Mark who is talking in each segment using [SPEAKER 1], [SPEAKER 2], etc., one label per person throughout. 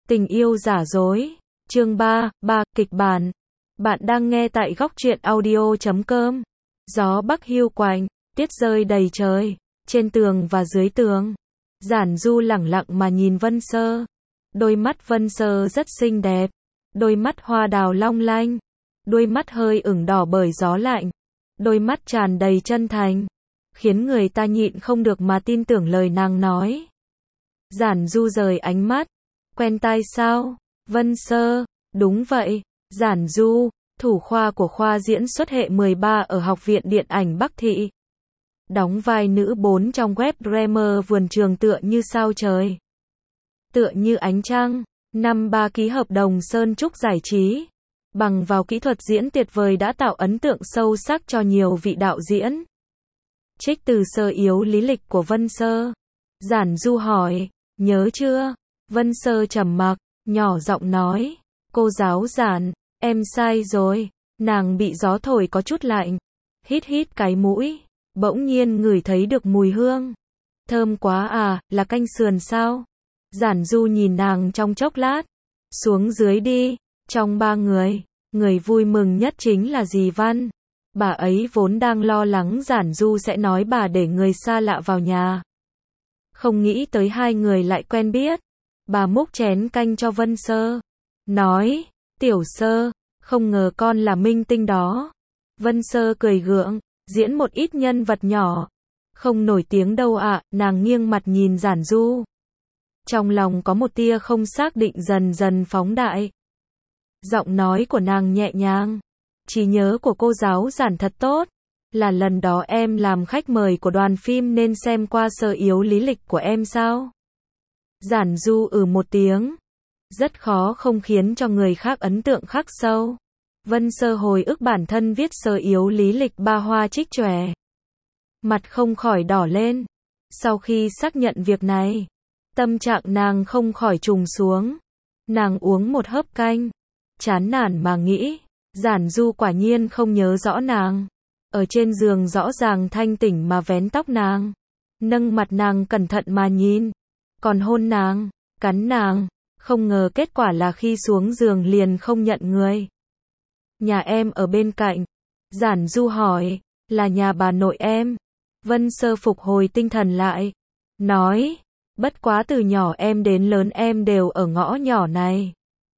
[SPEAKER 1] Tình yêu giả dối. Chương 3, kịch bản. Bạn đang nghe tại góc truyện audio.com. Gió bắc hiu quạnh, tiết rơi đầy trời, trên tường và dưới tường. Giản Du lẳng lặng mà nhìn Vân Sơ. Đôi mắt Vân Sơ rất xinh đẹp, đôi mắt hoa đào long lanh, đôi mắt hơi ửng đỏ bởi gió lạnh, đôi mắt tràn đầy chân thành, khiến người ta nhịn không được mà tin tưởng lời nàng nói. Giản Du rời ánh mắt. Quen tai sao? Vân Sơ, đúng vậy. Giản Du, thủ khoa của khoa diễn xuất hệ 13 ở Học viện Điện ảnh Bắc Thị. Đóng vai nữ 4 trong web drama Vườn Trường tựa như sao trời, tựa như ánh trăng. Năm 3 ký hợp đồng Sơn Trúc Giải trí. Bằng vào kỹ thuật diễn tuyệt vời đã tạo ấn tượng sâu sắc cho nhiều vị đạo diễn. Trích từ sơ yếu lý lịch của Vân Sơ. Giản Du hỏi, nhớ chưa? Vân Sơ trầm mặc, nhỏ giọng nói, cô giáo Giản, em sai rồi. Nàng bị gió thổi có chút lạnh, hít hít cái mũi, bỗng nhiên ngửi thấy được mùi hương. Thơm quá à, là canh sườn sao? Giản Du nhìn nàng trong chốc lát, xuống dưới đi. Trong ba người, người vui mừng nhất chính là dì Văn. Bà ấy vốn đang lo lắng Giản Du sẽ nói bà để người xa lạ vào nhà. Không nghĩ tới hai người lại quen biết. Bà múc chén canh cho Vân Sơ, nói, Tiểu Sơ, không ngờ con là minh tinh đó. Vân Sơ cười gượng, diễn một ít nhân vật nhỏ. Không nổi tiếng đâu ạ. Nàng nghiêng mặt nhìn Giản Du. Trong lòng có một tia không xác định dần dần phóng đại. Giọng nói của nàng nhẹ nhàng. Trí nhớ của cô giáo Giản thật tốt. Là lần đó em làm khách mời của đoàn phim nên xem qua sơ yếu lý lịch của em sao? Giản Du một tiếng. Rất khó không khiến cho người khác ấn tượng khắc sâu. Vân Sơ hồi ức bản thân viết sơ yếu lý lịch ba hoa trích chòe. Mặt không khỏi đỏ lên. Sau khi xác nhận việc này, tâm trạng nàng không khỏi trùng xuống. Nàng uống một hớp canh, chán nản mà nghĩ, Giản Du quả nhiên không nhớ rõ nàng. Ở trên giường rõ ràng thanh tỉnh mà vén tóc nàng, nâng mặt nàng cẩn thận mà nhìn, còn hôn nàng, cắn nàng, không ngờ kết quả là khi xuống giường liền không nhận người. Nhà em ở bên cạnh. Giản Du hỏi, là nhà bà nội em. Vân Sơ phục hồi tinh thần lại, nói, bất quá từ nhỏ em đến lớn em đều ở ngõ nhỏ này.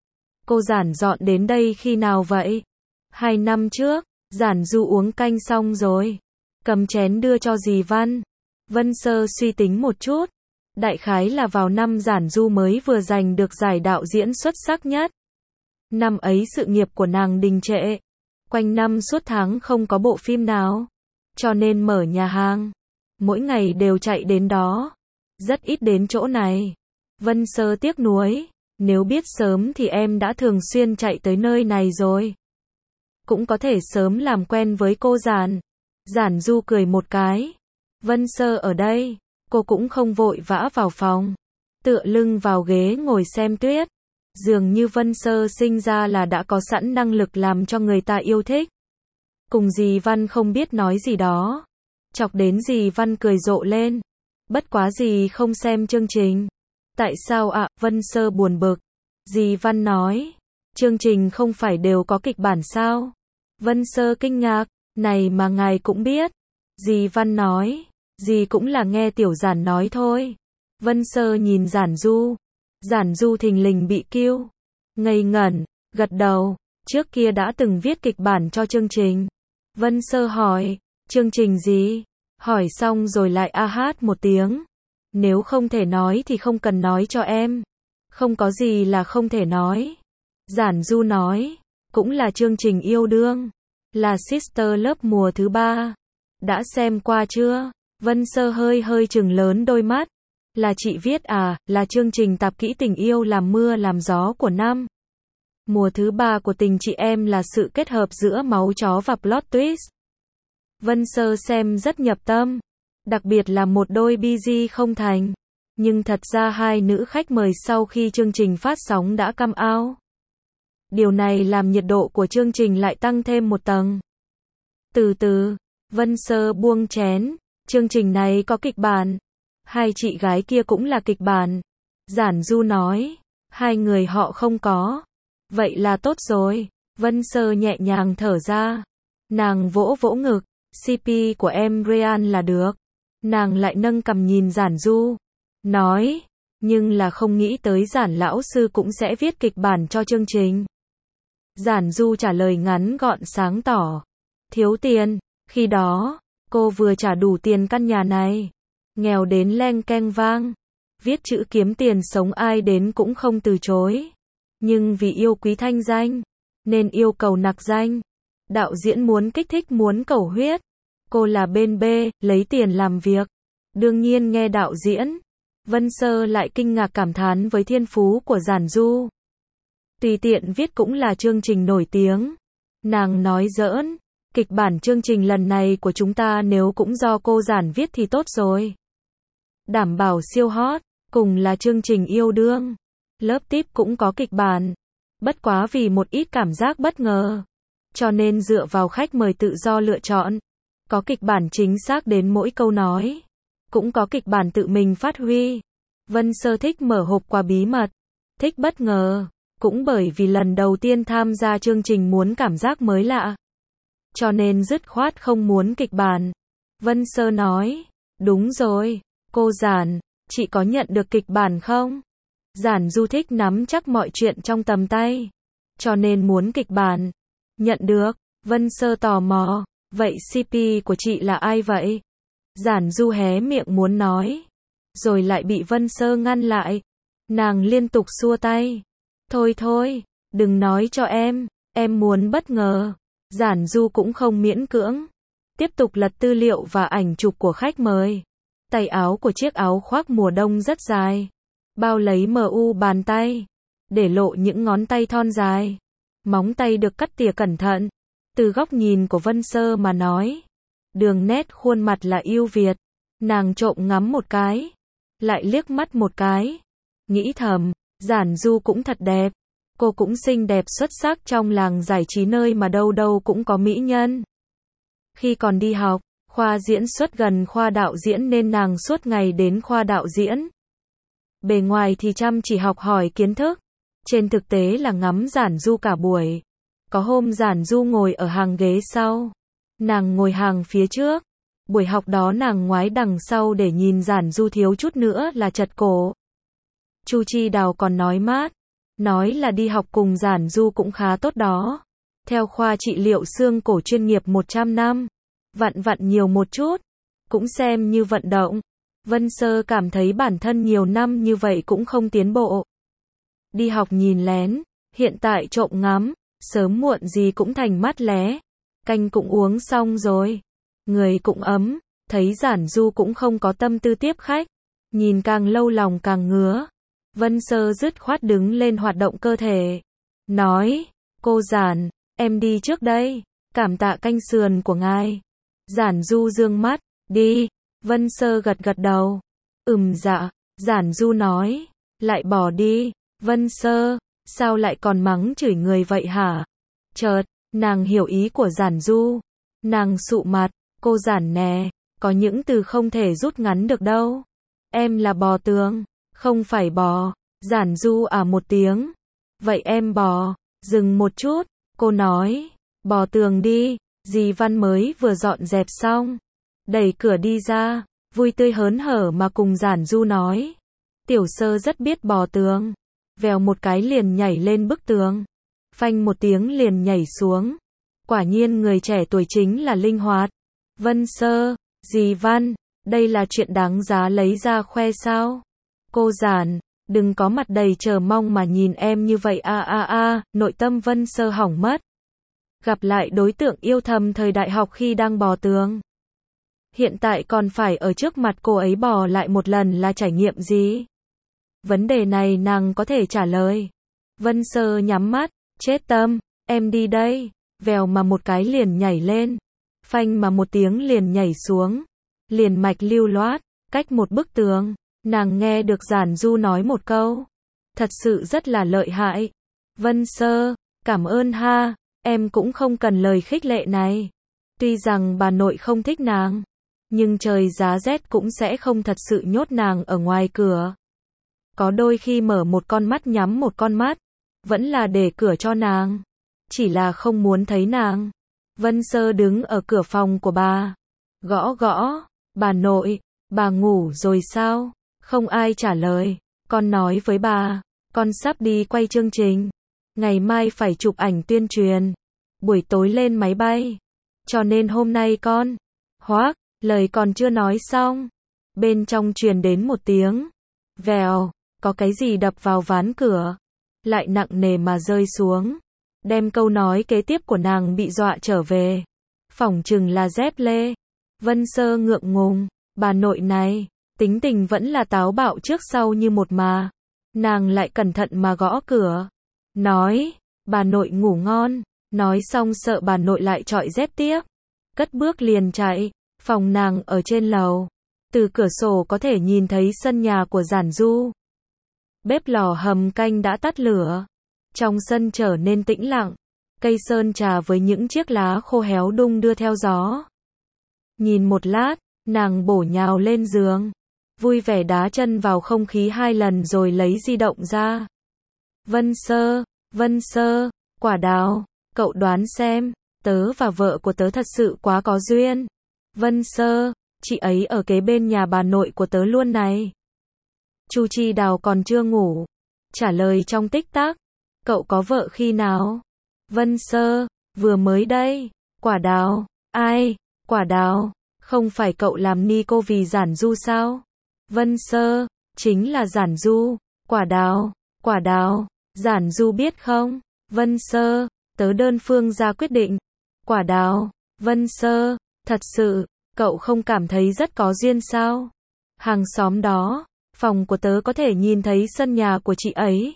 [SPEAKER 1] Cô Giản dọn đến đây khi nào vậy? 2 năm trước. Giản Du uống canh xong rồi, cầm chén đưa cho dì Văn. Vân Sơ suy tính một chút, đại khái là vào năm Giản Du mới vừa giành được giải đạo diễn xuất sắc nhất. Năm ấy sự nghiệp của nàng đình trệ, quanh năm suốt tháng không có bộ phim nào, cho nên mở nhà hàng, mỗi ngày đều chạy đến đó, rất ít đến chỗ này. Vân Sơ tiếc nuối, nếu biết sớm thì em đã thường xuyên chạy tới nơi này rồi. Cũng có thể sớm làm quen với cô Giản. Giản Du cười một cái. Vân Sơ ở đây, cô cũng không vội vã vào phòng, tựa lưng vào ghế ngồi xem tuyết. Dường như Vân Sơ sinh ra là đã có sẵn năng lực làm cho người ta yêu thích. Cùng dì Văn không biết nói gì đó, chọc đến dì Văn cười rộ lên. Bất quá dì không xem chương trình. Tại sao ạ? Vân Sơ buồn bực. Dì Văn nói, chương trình không phải đều có kịch bản sao? Vân Sơ kinh ngạc, này mà ngài cũng biết. Dì Văn nói, dì cũng là nghe Tiểu Giản nói thôi. Vân Sơ nhìn Giản Du. Giản Du thình lình bị kiêu, ngây ngẩn, gật đầu, trước kia đã từng viết kịch bản cho chương trình. Vân Sơ hỏi, chương trình gì? Hỏi xong rồi lại a hát một tiếng. Nếu không thể nói thì không cần nói cho em. Không có gì là không thể nói. Giản Du nói, cũng là chương trình yêu đương, là Sister Love mùa thứ 3. Đã xem qua chưa? Vân Sơ hơi trừng lớn đôi mắt. Là chị viết à? Là chương trình tạp kỹ tình yêu làm mưa làm gió của năm. Mùa thứ 3 của tình chị em là sự kết hợp giữa máu chó và plot twist. Vân Sơ xem rất nhập tâm, đặc biệt là một đôi BG không thành. Nhưng thật ra hai nữ khách mời sau khi chương trình phát sóng đã come out. Điều này làm nhiệt độ của chương trình lại tăng thêm một tầng. Từ từ, Vân Sơ buông chén, chương trình này có kịch bản. Hai chị gái kia cũng là kịch bản. Giản Du nói, Hai người họ không có. Vậy là tốt rồi. Vân Sơ nhẹ nhàng thở ra. Nàng vỗ vỗ ngực. CP của em Ryan là được. Nàng lại nâng cằm nhìn Giản Du. Nói. Nhưng là không nghĩ tới Giản lão sư cũng sẽ viết kịch bản cho chương trình. Giản Du trả lời ngắn gọn sáng tỏ. Thiếu tiền. Khi đó, cô vừa trả đủ tiền căn nhà này. Nghèo đến leng keng vang. Viết chữ kiếm tiền sống ai đến cũng không từ chối. Nhưng vì yêu quý thanh danh, nên yêu cầu nặc danh. Đạo diễn muốn kích thích muốn cầu huyết. Cô là bên B, lấy tiền làm việc. Đương nhiên nghe đạo diễn. Vân Sơ lại kinh ngạc cảm thán với thiên phú của Giản Du. Tùy tiện viết cũng là chương trình nổi tiếng. Nàng nói giỡn. Kịch bản chương trình lần này của chúng ta nếu cũng do cô Giản viết thì tốt rồi. Đảm bảo siêu hot. Cùng là chương trình yêu đương. Lớp Tip cũng có kịch bản. Bất quá vì một ít cảm giác bất ngờ. Cho nên dựa vào khách mời tự do lựa chọn. Có kịch bản chính xác đến mỗi câu nói. Cũng có kịch bản tự mình phát huy. Vân Sơ thích mở hộp quà bí mật. Thích bất ngờ. Cũng bởi vì lần đầu tiên tham gia chương trình muốn cảm giác mới lạ. Cho nên dứt khoát không muốn kịch bản. Vân Sơ nói. Đúng rồi. Cô Giản, chị có nhận được kịch bản không? Giản Du thích nắm chắc mọi chuyện trong tầm tay. Cho nên muốn kịch bản. Nhận được. Vân Sơ tò mò. Vậy CP của chị là ai vậy? Giản Du hé miệng muốn nói. Rồi lại bị Vân Sơ ngăn lại. Nàng liên tục xua tay. Thôi thôi, đừng nói cho em muốn bất ngờ. Giản Du cũng không miễn cưỡng. Tiếp tục lật tư liệu và ảnh chụp của khách mời. Tay áo của chiếc áo khoác mùa đông rất dài. Bao lấy mu bàn tay. Để lộ những ngón tay thon dài. Móng tay được cắt tỉa cẩn thận. Từ góc nhìn của Vân Sơ mà nói. Đường nét khuôn mặt là ưu việt. Nàng trộm ngắm một cái. Lại liếc mắt một cái. Nghĩ thầm, Giản Du cũng thật đẹp. Cô cũng xinh đẹp xuất sắc trong làng giải trí nơi mà đâu đâu cũng có mỹ nhân. Khi còn đi học, khoa diễn xuất gần khoa đạo diễn nên nàng suốt ngày đến khoa đạo diễn. Bề ngoài thì chăm chỉ học hỏi kiến thức. Trên thực tế là ngắm Giản Du cả buổi. Có hôm Giản Du ngồi ở hàng ghế sau. Nàng ngồi hàng phía trước. Buổi học đó nàng ngoái đằng sau để nhìn Giản Du thiếu chút nữa là chật cổ. Chu Chi Đào còn nói mát. Nói là đi học cùng Giản Du cũng khá tốt đó. Theo khoa trị liệu xương cổ chuyên nghiệp 100 năm. Vặn vặn nhiều một chút. Cũng xem như vận động. Vân Sơ cảm thấy bản thân nhiều năm như vậy cũng không tiến bộ. Đi học nhìn lén. Hiện tại trộm ngắm. Sớm muộn gì cũng thành mắt lé. Canh cũng uống xong rồi. Người cũng ấm. Thấy Giản Du cũng không có tâm tư tiếp khách. Nhìn càng lâu lòng càng ngứa. Vân Sơ dứt khoát đứng lên hoạt động cơ thể. Nói, cô Giản, em đi trước đây. Cảm tạ canh sườn của ngài. Giản Du dương mắt, đi. Vân Sơ gật gật đầu. Dạ. Giản Du nói, lại bỏ đi. Vân Sơ, sao lại còn mắng chửi người vậy hả? Chợt, nàng hiểu ý của Giản Du. Nàng sụ mặt, cô Giản nè, có những từ không thể rút ngắn được đâu. Em là bò tường. Không phải bò. Giản Du một tiếng. Vậy em bò. Dừng một chút. Cô nói. Bò tường đi. Dì Văn mới vừa dọn dẹp xong. Đẩy cửa đi ra. Vui tươi hớn hở mà cùng Giản Du nói. Tiểu Sơ rất biết bò tường. Vèo một cái liền nhảy lên bức tường. Phanh một tiếng liền nhảy xuống. Quả nhiên người trẻ tuổi chính là linh hoạt. Vân Sơ. Dì Văn. Đây là chuyện đáng giá lấy ra khoe sao? Cô Giản, đừng có mặt đầy chờ mong mà nhìn em như vậy nội tâm Vân Sơ hỏng mất. Gặp lại đối tượng yêu thầm thời đại học khi đang bò tường. Hiện tại còn phải ở trước mặt cô ấy bò lại một lần là trải nghiệm gì? Vấn đề này nàng có thể trả lời. Vân Sơ nhắm mắt, chết tâm, em đi đây. Vèo mà một cái liền nhảy lên. Phanh mà một tiếng liền nhảy xuống. Liền mạch lưu loát, cách một bức tường. Nàng nghe được Giản Du nói một câu. Thật sự rất là lợi hại. Vân Sơ, cảm ơn ha, em cũng không cần lời khích lệ này. Tuy rằng bà nội không thích nàng, nhưng trời giá rét cũng sẽ không thật sự nhốt nàng ở ngoài cửa. Có đôi khi mở một con mắt nhắm một con mắt, vẫn là để cửa cho nàng. Chỉ là không muốn thấy nàng. Vân Sơ đứng ở cửa phòng của bà. Gõ gõ, bà nội, bà ngủ rồi sao? Không ai trả lời. Con nói với bà, con sắp đi quay chương trình. Ngày mai phải chụp ảnh tuyên truyền. Buổi tối lên máy bay. Cho nên hôm nay con. Hoác, lời còn chưa nói xong. Bên trong truyền đến một tiếng. Vèo, có cái gì đập vào ván cửa. Lại nặng nề mà rơi xuống. Đem câu nói kế tiếp của nàng bị dọa trở về. Phỏng chừng là dép lê. Vân Sơ ngượng ngùng. Bà nội này, tính tình vẫn là táo bạo trước sau như một mà. Nàng lại cẩn thận mà gõ cửa. Nói, bà nội ngủ ngon. Nói xong sợ bà nội lại chọi dép tiếp. Cất bước liền chạy. Phòng nàng ở trên lầu. Từ cửa sổ có thể nhìn thấy sân nhà của Giản Du. Bếp lò hầm canh đã tắt lửa. Trong sân trở nên tĩnh lặng. Cây sơn trà với những chiếc lá khô héo đung đưa theo gió. Nhìn một lát, nàng bổ nhào lên giường. Vui vẻ đá chân vào không khí 2 lần rồi lấy di động ra. Vân Sơ, quả đào, cậu đoán xem, tớ và vợ của tớ thật sự quá có duyên. Vân Sơ, chị ấy ở kế bên nhà bà nội của tớ luôn này. Chu Chi Đào còn chưa ngủ. Trả lời trong tích tắc. Cậu có vợ khi nào? Vân Sơ, vừa mới đây. Quả đào, ai? Quả đào, không phải cậu làm ni cô vì Giản Du sao? Vân Sơ, chính là Giản Du. Quả đào, Giản Du biết không? Vân Sơ, tớ đơn phương ra quyết định. Quả đào, Vân Sơ, thật sự, cậu không cảm thấy rất có duyên sao? Hàng xóm đó, phòng của tớ có thể nhìn thấy sân nhà của chị ấy.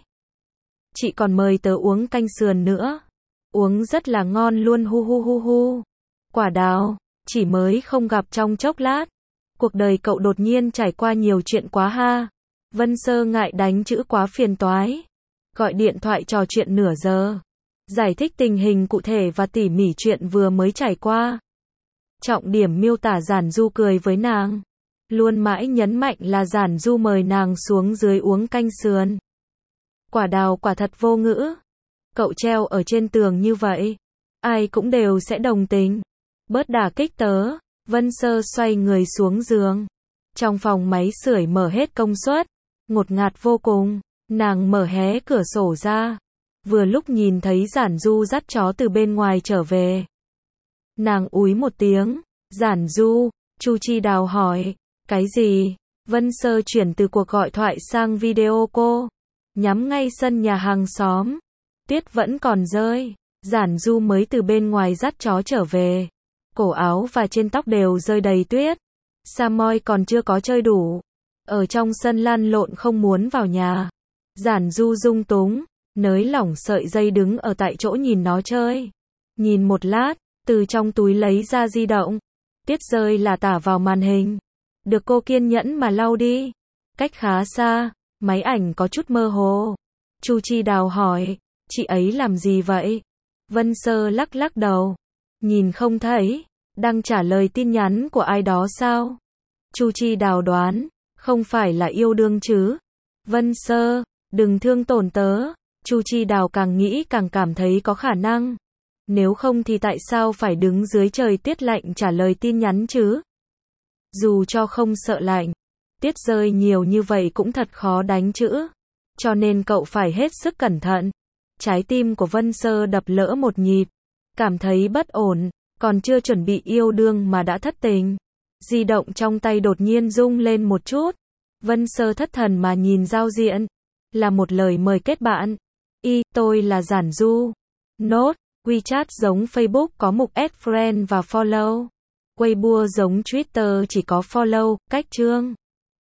[SPEAKER 1] Chị còn mời tớ uống canh sườn nữa. Uống rất là ngon luôn hu hu hu hu. Quả đào, chỉ mới không gặp trong chốc lát. Cuộc đời cậu đột nhiên trải qua nhiều chuyện quá ha. Vân Sơ ngại đánh chữ quá phiền toái. Gọi điện thoại trò chuyện nửa giờ. Giải thích tình hình cụ thể và tỉ mỉ chuyện vừa mới trải qua. Trọng điểm miêu tả Giản Du cười với nàng. Luôn mãi nhấn mạnh là Giản Du mời nàng xuống dưới uống canh sườn. Quả đào quả thật vô ngữ. Cậu treo ở trên tường như vậy. Ai cũng đều sẽ đồng tình. Bớt đả kích tớ. Vân Sơ xoay người xuống giường. Trong phòng máy sưởi mở hết công suất. Ngột ngạt vô cùng. Nàng mở hé cửa sổ ra. Vừa lúc nhìn thấy Giản Du dắt chó từ bên ngoài trở về. Nàng úi một tiếng. Giản Du, Chu Chi Đào hỏi. Cái gì? Vân Sơ chuyển từ cuộc gọi thoại sang video cô. Nhắm ngay sân nhà hàng xóm. Tuyết vẫn còn rơi. Giản Du mới từ bên ngoài dắt chó trở về. Cổ áo và trên tóc đều rơi đầy tuyết. Samoy còn chưa có chơi đủ. Ở trong sân lăn lộn không muốn vào nhà. Giản Du rung túng, nới lỏng sợi dây đứng ở tại chỗ nhìn nó chơi. Nhìn một lát, từ trong túi lấy ra di động. Tuyết rơi là tả vào màn hình. Được cô kiên nhẫn mà lau đi. Cách khá xa, máy ảnh có chút mơ hồ. Chu Chi Đào hỏi, chị ấy làm gì vậy? Vân Sơ lắc lắc đầu. Nhìn không thấy, đang trả lời tin nhắn của ai đó sao? Chu Chi Đào đoán, không phải là yêu đương chứ? Vân Sơ, đừng thương tổn tớ. Chu Chi Đào càng nghĩ càng cảm thấy có khả năng. Nếu không thì tại sao phải đứng dưới trời tuyết lạnh trả lời tin nhắn chứ? Dù cho không sợ lạnh, tuyết rơi nhiều như vậy cũng thật khó đánh chữ. Cho nên cậu phải hết sức cẩn thận. Trái tim của Vân Sơ đập lỡ một nhịp. Cảm thấy bất ổn, còn chưa chuẩn bị yêu đương mà đã thất tình. Di động trong tay đột nhiên rung lên một chút. Vân Sơ thất thần mà nhìn giao diện. Là một lời mời kết bạn. Tôi là Giản Du. Nốt, WeChat giống Facebook có mục add friend và follow. Weibo giống Twitter chỉ có follow, cách chương.